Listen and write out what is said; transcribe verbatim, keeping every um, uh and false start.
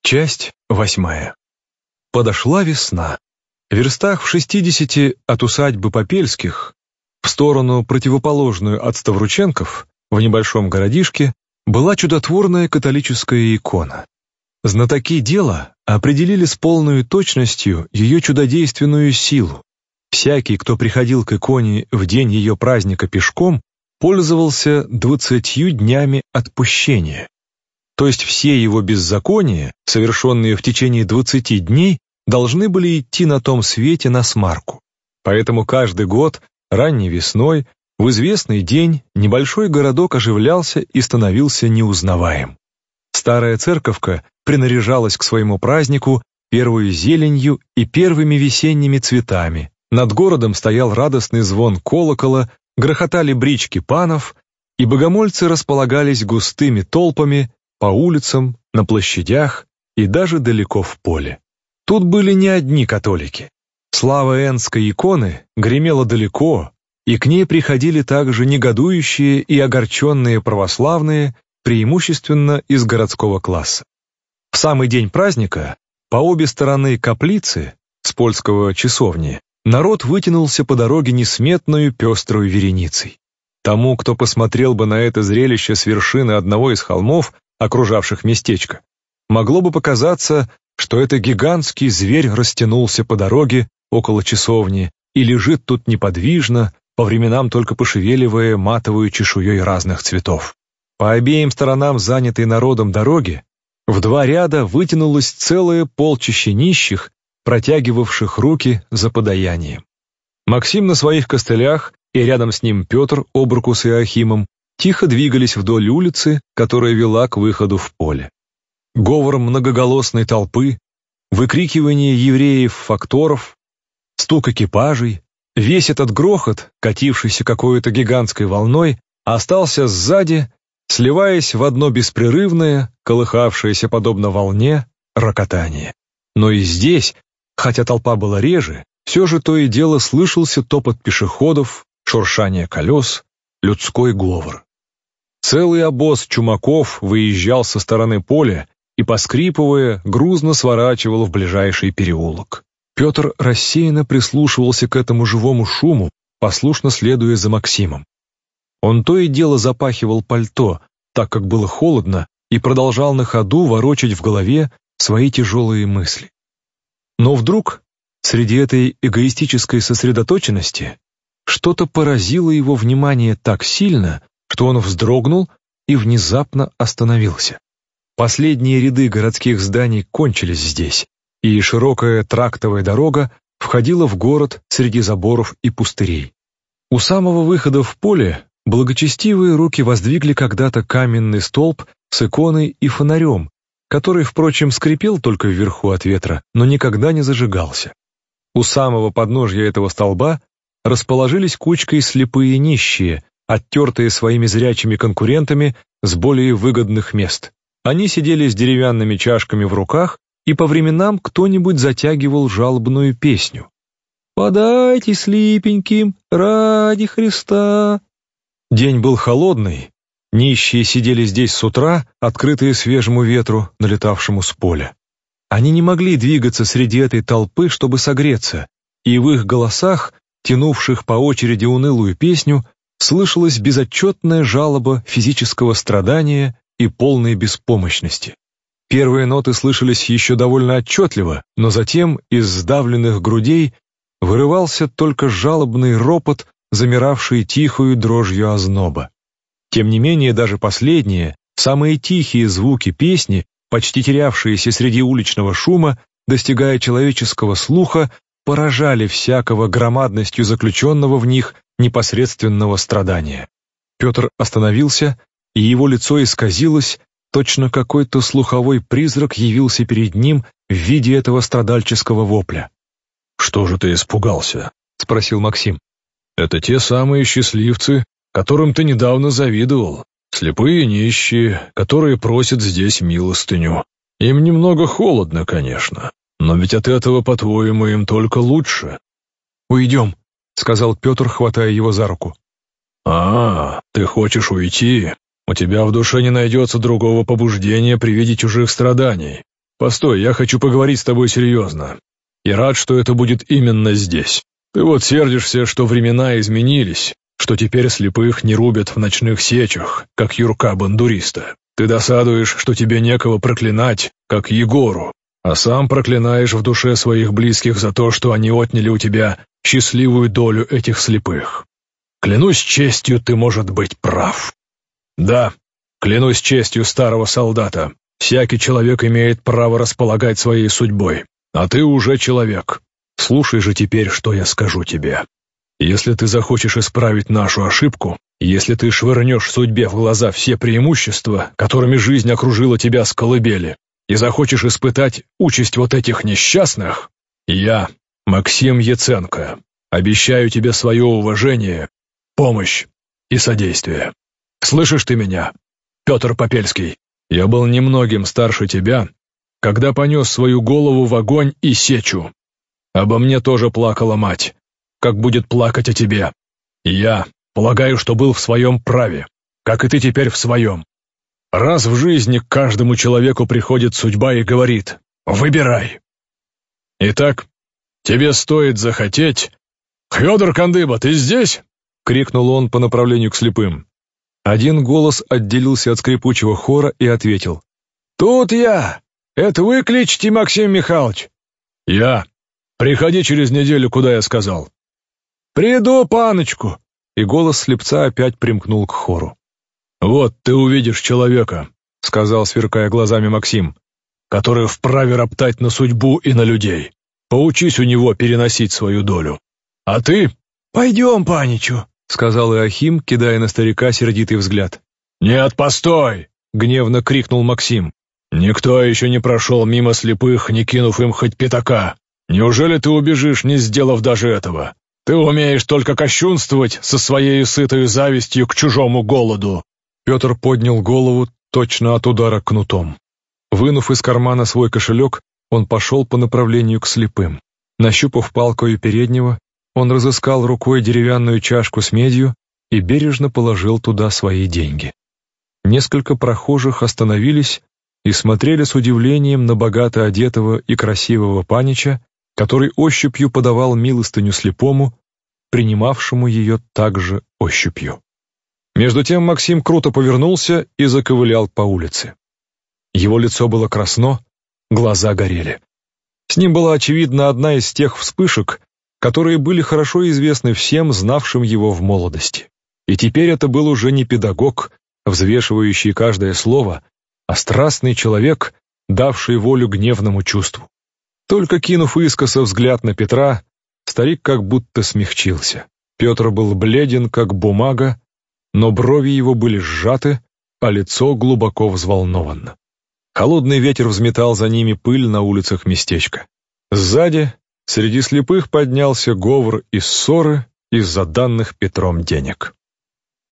Часть восьмая. Подошла весна. В верстах в шестидесяти от усадьбы Попельских, в сторону противоположную от Ставрученков, в небольшом городишке, была чудотворная католическая икона. Знатоки дела определили с полной точностью ее чудодейственную силу. Всякий, кто приходил к иконе в день ее праздника пешком, пользовался двадцатью днями отпущения. То есть все его беззакония, совершенные в течение двадцати дней, должны были идти на том свете на смарку. Поэтому каждый год, ранней весной, в известный день небольшой городок оживлялся и становился неузнаваем. Старая церковка принаряжалась к своему празднику первой зеленью и первыми весенними цветами. Над городом стоял радостный звон колокола, грохотали брички панов, и богомольцы располагались густыми толпами по улицам, на площадях и даже далеко в поле. Тут были не одни католики. Слава энской иконы гремела далеко, и к ней приходили также негодующие и огорченные православные, преимущественно из городского класса. В самый день праздника по обе стороны каплицы, с польского часовни, народ вытянулся по дороге несметную пеструю вереницей. Тому, кто посмотрел бы на это зрелище с вершины одного из холмов, окружавших местечко, могло бы показаться, что это гигантский зверь растянулся по дороге около часовни и лежит тут неподвижно, по временам только пошевеливая матовую чешуей разных цветов. По обеим сторонам занятой народом дороги в два ряда вытянулось целое полчище нищих, протягивавших руки за подаянием. Максим на своих костылях и рядом с ним Петр об руку с Иоахимом тихо двигались вдоль улицы, которая вела к выходу в поле. Говор многоголосной толпы, выкрикивание евреев-факторов, стук экипажей, весь этот грохот, катившийся какой-то гигантской волной, остался сзади, сливаясь в одно беспрерывное, колыхавшееся подобно волне, рокотание. Но и здесь, хотя толпа была реже, все же то и дело слышался топот пешеходов, шуршание колес, людской говор. Целый обоз чумаков выезжал со стороны поля и, поскрипывая, грузно сворачивал в ближайший переулок. Петр рассеянно прислушивался к этому живому шуму, послушно следуя за Максимом. Он то и дело запахивал пальто, так как было холодно, и продолжал на ходу ворочать в голове свои тяжелые мысли. Но вдруг, среди этой эгоистической сосредоточенности, что-то поразило его внимание так сильно, что он вздрогнул и внезапно остановился. Последние ряды городских зданий кончились здесь, и широкая трактовая дорога входила в город среди заборов и пустырей. У самого выхода в поле благочестивые руки воздвигли когда-то каменный столб с иконой и фонарем, который, впрочем, скрипел только вверху от ветра, но никогда не зажигался. У самого подножья этого столба расположились кучкой слепые нищие, оттертые своими зрячими конкурентами с более выгодных мест. Они сидели с деревянными чашками в руках, и по временам кто-нибудь затягивал жалобную песню. «Подайте слепеньким ради Христа». День был холодный, нищие сидели здесь с утра, открытые свежему ветру, налетавшему с поля. Они не могли двигаться среди этой толпы, чтобы согреться, и в их голосах, тянувших по очереди унылую песню, слышалась безотчетная жалоба физического страдания и полной беспомощности. Первые ноты слышались еще довольно отчетливо, но затем из сдавленных грудей вырывался только жалобный ропот, замиравший тихою дрожью озноба. Тем не менее, даже последние, самые тихие звуки песни, почти терявшиеся среди уличного шума, достигая человеческого слуха, поражали всякого громадностью заключенного в них непосредственного страдания. Петр остановился, и его лицо исказилось, точно какой-то слуховой призрак явился перед ним в виде этого страдальческого вопля. «Что же ты испугался?» — спросил Максим. «Это те самые счастливцы, которым ты недавно завидовал, слепые нищие, которые просят здесь милостыню. Им немного холодно, конечно, но ведь от этого, по-твоему, им только лучше». «Уйдем», — сказал Петр, хватая его за руку. «А, ты хочешь уйти? У тебя в душе не найдется другого побуждения при виде чужих страданий. постой, я хочу поговорить с тобой серьезно. И рад, что это будет именно здесь. Ты вот сердишься, что времена изменились, что теперь слепых не рубят в ночных сечах, как Юрка-бандуриста. Ты досадуешь, что тебе некого проклинать, как Егору, а сам проклинаешь в душе своих близких за то, что они отняли у тебя счастливую долю этих слепых. Клянусь честью, ты, может быть, прав. Да, клянусь честью старого солдата. Всякий человек имеет право располагать своей судьбой, а ты уже человек. Слушай же теперь, что я скажу тебе. Если ты захочешь исправить нашу ошибку, если ты швырнешь судьбе в глаза все преимущества, которыми жизнь окружила тебя с колыбели, и захочешь испытать участь вот этих несчастных, я, Максим Яценко, обещаю тебе свое уважение, помощь и содействие. Слышишь ты меня, Петр Попельский? Я был немногим старше тебя, когда понес свою голову в огонь и сечу. Обо мне тоже плакала мать, как будет плакать о тебе. И я полагаю, что был в своем праве, как и ты теперь в своем. Раз в жизни к каждому человеку приходит судьба и говорит: «Выбирай». Итак, тебе стоит захотеть... «Федор Кандыба, ты здесь?» — крикнул он по направлению к слепым. Один голос отделился от скрипучего хора и ответил: «Тут я! Это вы кличете, Максим Михайлович?» «Я. Приходи через неделю, куда я сказал». «Приду, паночку!» И голос слепца опять примкнул к хору. «Вот ты увидишь человека», — сказал, сверкая глазами Максим, «который вправе роптать на судьбу и на людей. Поучись у него переносить свою долю. А ты...» «Пойдем, паничу», — сказал Иохим, кидая на старика сердитый взгляд. «Нет, постой!» — гневно крикнул Максим. «Никто еще не прошел мимо слепых, не кинув им хоть пятака. Неужели ты убежишь, не сделав даже этого? Ты умеешь только кощунствовать со своей сытой завистью к чужому голоду». Петр поднял голову точно от удара кнутом. Вынув из кармана свой кошелек, он пошел по направлению к слепым. Нащупав палкою переднего, он разыскал рукой деревянную чашку с медью и бережно положил туда свои деньги. Несколько прохожих остановились и смотрели с удивлением на богато одетого и красивого панича, который ощупью подавал милостыню слепому, принимавшему ее также ощупью. Между тем Максим круто повернулся и заковылял по улице. Его лицо было красно, глаза горели. С ним была, очевидно, одна из тех вспышек, которые были хорошо известны всем, знавшим его в молодости. И теперь это был уже не педагог, взвешивающий каждое слово, а страстный человек, давший волю гневному чувству. Только кинув искоса взгляд на Петра, старик как будто смягчился. Петр был бледен, как бумага, но брови его были сжаты, а лицо глубоко взволновано. Холодный ветер взметал за ними пыль на улицах местечка. Сзади, среди слепых, поднялся говор и ссоры из-за данных Петром денег.